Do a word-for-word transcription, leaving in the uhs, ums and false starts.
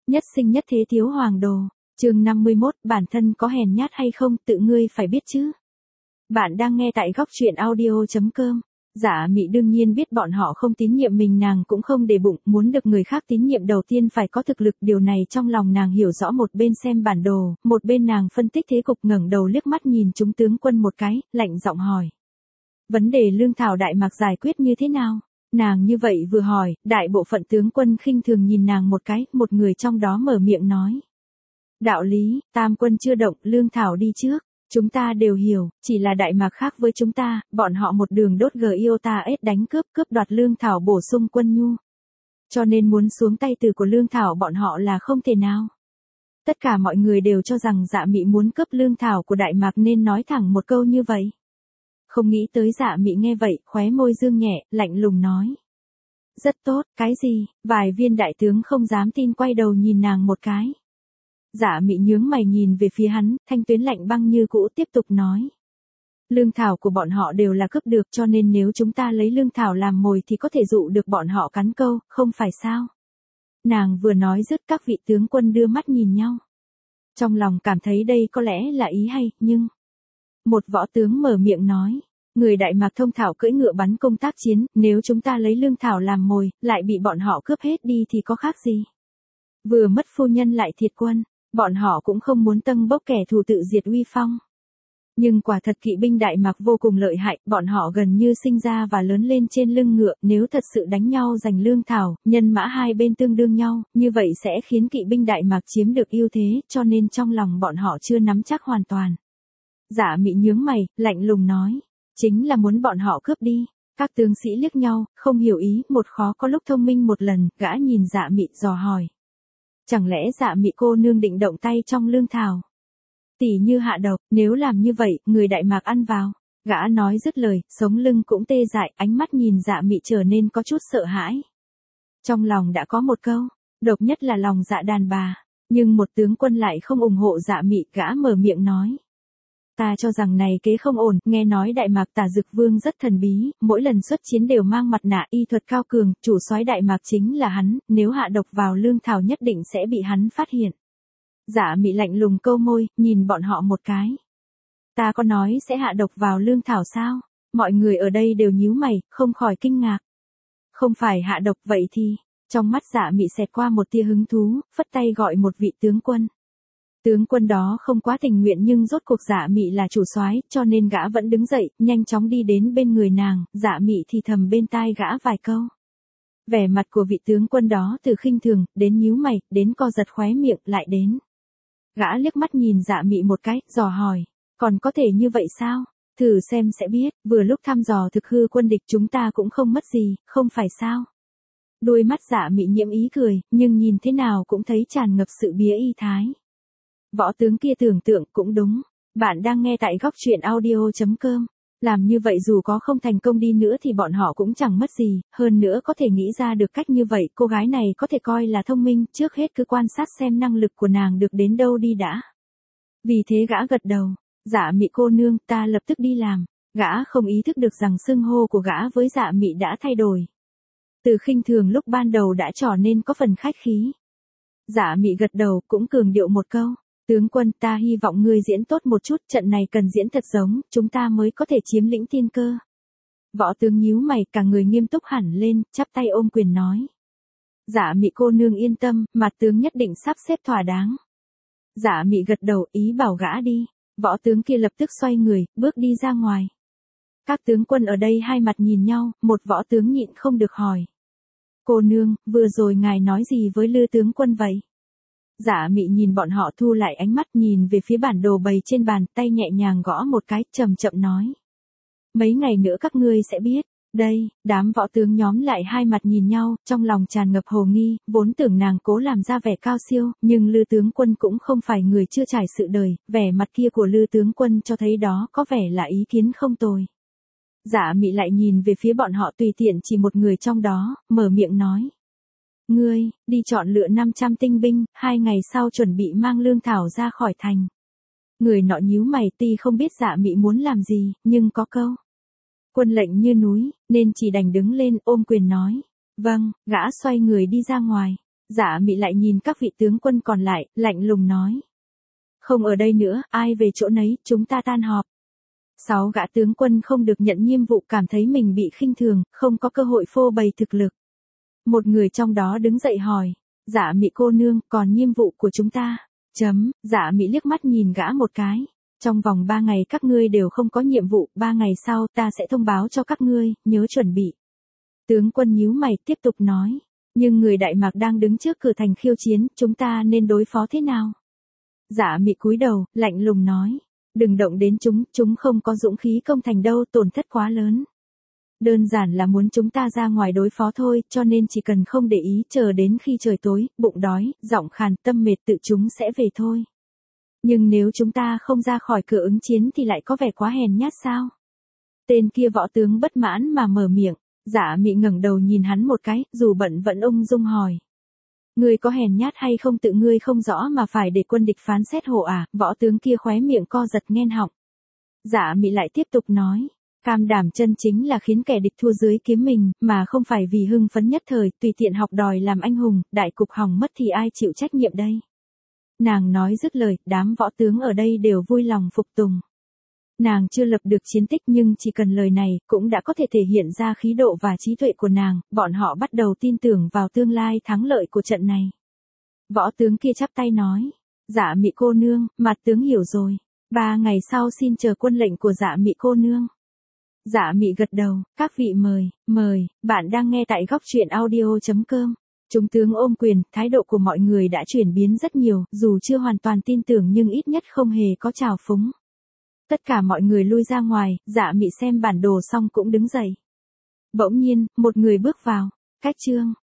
Nhất sinh nhất thế thiếu hoàng đồ. Chương năm mươi mốt, bản thân có hèn nhát hay không, tự ngươi phải biết chứ. Bạn đang nghe tại góc truyện audio chấm com. Dạ Mị đương nhiên biết bọn họ không tín nhiệm mình, nàng cũng không để bụng, muốn được người khác tín nhiệm đầu tiên phải có thực lực, điều này trong lòng nàng hiểu rõ, một bên xem bản đồ, một bên nàng phân tích thế cục, ngẩng đầu liếc mắt nhìn chúng tướng quân một cái, lạnh giọng hỏi. Vấn đề lương thảo Đại Mạc giải quyết như thế nào? Nàng như vậy vừa hỏi, đại bộ phận tướng quân khinh thường nhìn nàng một cái, một người trong đó mở miệng nói. Đạo lý, tam quân chưa động, lương thảo đi trước. Chúng ta đều hiểu, chỉ là Đại Mạc khác với chúng ta, bọn họ một đường đốt Giota S đánh cướp, cướp đoạt lương thảo bổ sung quân nhu. Cho nên muốn xuống tay từ của lương thảo bọn họ là không thể nào. Tất cả mọi người đều cho rằng Dạ Mị muốn cướp lương thảo của Đại Mạc nên nói thẳng một câu như vậy. Không nghĩ tới Dạ Mị nghe vậy, khóe môi dương nhẹ, lạnh lùng nói. Rất tốt, cái gì? Vài viên đại tướng không dám tin quay đầu nhìn nàng một cái. Dạ Mị nhướng mày nhìn về phía hắn, thanh tuyến lạnh băng như cũ tiếp tục nói. Lương thảo của bọn họ đều là cướp được, cho nên nếu chúng ta lấy lương thảo làm mồi thì có thể dụ được bọn họ cắn câu, không phải sao? Nàng vừa nói dứt, các vị tướng quân đưa mắt nhìn nhau. Trong lòng cảm thấy đây có lẽ là ý hay, nhưng... Một võ tướng mở miệng nói. Người Đại Mạc thông thạo cưỡi ngựa bắn công tác chiến, nếu chúng ta lấy lương thảo làm mồi, lại bị bọn họ cướp hết đi thì có khác gì? Vừa mất phu nhân lại thiệt quân. Bọn họ cũng không muốn tâng bốc kẻ thù tự diệt uy phong. Nhưng quả thật kỵ binh Đại Mạc vô cùng lợi hại, bọn họ gần như sinh ra và lớn lên trên lưng ngựa, nếu thật sự đánh nhau giành lương thảo, nhân mã hai bên tương đương nhau, như vậy sẽ khiến kỵ binh Đại Mạc chiếm được ưu thế, cho nên trong lòng bọn họ chưa nắm chắc hoàn toàn. Dạ Mị nhướng mày, lạnh lùng nói, chính là muốn bọn họ cướp đi. Các tướng sĩ liếc nhau, không hiểu ý, một khó có lúc thông minh một lần, gã nhìn Dạ Mị dò hỏi. Chẳng lẽ Dạ Mị cô nương định động tay trong lương thảo? Tỷ như hạ độc, nếu làm như vậy, người Đại Mạc ăn vào. Gã nói dứt lời, sống lưng cũng tê dại, ánh mắt nhìn Dạ Mị trở nên có chút sợ hãi. Trong lòng đã có một câu, độc nhất là lòng dạ đàn bà. Nhưng một tướng quân lại không ủng hộ Dạ Mị, gã mở miệng nói. Ta cho rằng này kế không ổn, nghe nói Đại Mạc Tả Dực Vương rất thần bí, mỗi lần xuất chiến đều mang mặt nạ, y thuật cao cường, chủ soái Đại Mạc chính là hắn, nếu hạ độc vào lương thảo nhất định sẽ bị hắn phát hiện. Dạ Mị lạnh lùng câu môi, nhìn bọn họ một cái. Ta có nói sẽ hạ độc vào lương thảo sao? Mọi người ở đây đều nhíu mày, không khỏi kinh ngạc. Không phải hạ độc vậy thì, trong mắt Dạ Mị xẹt qua một tia hứng thú, phất tay gọi một vị tướng quân. Tướng quân đó không quá tình nguyện nhưng rốt cuộc Dạ Mị là chủ soái, cho nên gã vẫn đứng dậy, nhanh chóng đi đến bên người nàng, Dạ Mị thì thầm bên tai gã vài câu. Vẻ mặt của vị tướng quân đó từ khinh thường, đến nhíu mày, đến co giật khóe miệng, lại đến. Gã liếc mắt nhìn Dạ Mị một cái, dò hỏi, còn có thể như vậy sao? Thử xem sẽ biết, vừa lúc thăm dò thực hư quân địch chúng ta cũng không mất gì, không phải sao? Đôi mắt Dạ Mị nhiễm ý cười, nhưng nhìn thế nào cũng thấy tràn ngập sự bía y thái. Võ tướng kia tưởng tượng cũng đúng. Bạn đang nghe tại góc truyện audio chấm com. Làm như vậy dù có không thành công đi nữa thì bọn họ cũng chẳng mất gì, hơn nữa có thể nghĩ ra được cách như vậy, cô gái này có thể coi là thông minh, trước hết cứ quan sát xem năng lực của nàng được đến đâu đi đã. Vì thế gã gật đầu, Dạ Mị cô nương, ta lập tức đi làm. Gã không ý thức được rằng xưng hô của gã với Dạ Mị đã thay đổi. Từ khinh thường lúc ban đầu đã trở nên có phần khách khí. Dạ Mị gật đầu cũng cường điệu một câu. Tướng quân, ta hy vọng ngươi diễn tốt một chút, trận này cần diễn thật giống, chúng ta mới có thể chiếm lĩnh tiên cơ. Võ tướng nhíu mày, cả người nghiêm túc hẳn lên, chắp tay ôm quyền nói. Dạ Mị cô nương yên tâm, mặt tướng nhất định sắp xếp thỏa đáng. Dạ Mị gật đầu, ý bảo gã đi. Võ tướng kia lập tức xoay người, bước đi ra ngoài. Các tướng quân ở đây hai mặt nhìn nhau, một võ tướng nhịn không được hỏi. Cô nương, vừa rồi ngài nói gì với Lư tướng quân vậy? Dạ Mị nhìn bọn họ thu lại ánh mắt, nhìn về phía bản đồ bày trên bàn, tay nhẹ nhàng gõ một cái, chậm chậm nói. Mấy ngày nữa các ngươi sẽ biết. Đây, đám võ tướng nhóm lại hai mặt nhìn nhau, trong lòng tràn ngập hồ nghi, vốn tưởng nàng cố làm ra vẻ cao siêu, nhưng Lư tướng quân cũng không phải người chưa trải sự đời, vẻ mặt kia của Lư tướng quân cho thấy đó có vẻ là ý kiến không tồi. Dạ Mị lại nhìn về phía bọn họ, tùy tiện chỉ một người trong đó, mở miệng nói. Ngươi, đi chọn lựa năm trăm tinh binh, hai ngày sau chuẩn bị mang lương thảo ra khỏi thành. Người nọ nhíu mày, tuy không biết Dạ Mị muốn làm gì, nhưng có câu. Quân lệnh như núi, nên chỉ đành đứng lên ôm quyền nói. Vâng, gã xoay người đi ra ngoài. Dạ Mị lại nhìn các vị tướng quân còn lại, lạnh lùng nói. Không ở đây nữa, ai về chỗ nấy, chúng ta tan họp. Sáu gã tướng quân không được nhận nhiệm vụ cảm thấy mình bị khinh thường, không có cơ hội phô bày thực lực. Một người trong đó đứng dậy hỏi, Dạ Mị cô nương, còn nhiệm vụ của chúng ta? Chấm, Dạ Mị liếc mắt nhìn gã một cái. Trong vòng ba ngày các ngươi đều không có nhiệm vụ, ba ngày sau ta sẽ thông báo cho các ngươi, nhớ chuẩn bị. Tướng quân nhíu mày tiếp tục nói, nhưng người Đại Mạc đang đứng trước cửa thành khiêu chiến, chúng ta nên đối phó thế nào? Dạ Mị cúi đầu, lạnh lùng nói, đừng động đến chúng, chúng không có dũng khí công thành đâu, tổn thất quá lớn. Đơn giản là muốn chúng ta ra ngoài đối phó thôi, cho nên chỉ cần không để ý, chờ đến khi trời tối, bụng đói, giọng khàn, tâm mệt tự chúng sẽ về thôi. Nhưng nếu chúng ta không ra khỏi cửa ứng chiến thì lại có vẻ quá hèn nhát sao? Tên kia võ tướng bất mãn mà mở miệng. Dạ Mị ngẩng đầu nhìn hắn một cái, dù bận vẫn ung dung hỏi. Ngươi có hèn nhát hay không tự ngươi không rõ mà phải để quân địch phán xét hộ à? Võ tướng kia khóe miệng co giật nghẹn họng. Dạ Mị lại tiếp tục nói. Cam đảm chân chính là khiến kẻ địch thua dưới kiếm mình, mà không phải vì hưng phấn nhất thời, tùy tiện học đòi làm anh hùng, đại cục hỏng mất thì ai chịu trách nhiệm đây? Nàng nói dứt lời, đám võ tướng ở đây đều vui lòng phục tùng. Nàng chưa lập được chiến tích nhưng chỉ cần lời này cũng đã có thể thể hiện ra khí độ và trí tuệ của nàng, bọn họ bắt đầu tin tưởng vào tương lai thắng lợi của trận này. Võ tướng kia chắp tay nói, Dạ Mị cô nương, mặt tướng hiểu rồi, ba ngày sau xin chờ quân lệnh của Dạ Mị cô nương. Dạ Mị gật đầu, các vị mời, mời, bạn đang nghe tại góc truyện audio chấm com. Chúng tướng ôm quyền, thái độ của mọi người đã chuyển biến rất nhiều, dù chưa hoàn toàn tin tưởng nhưng ít nhất không hề có trào phúng. Tất cả mọi người lui ra ngoài, Dạ Mị xem bản đồ xong cũng đứng dậy. Bỗng nhiên, một người bước vào. Cách chương,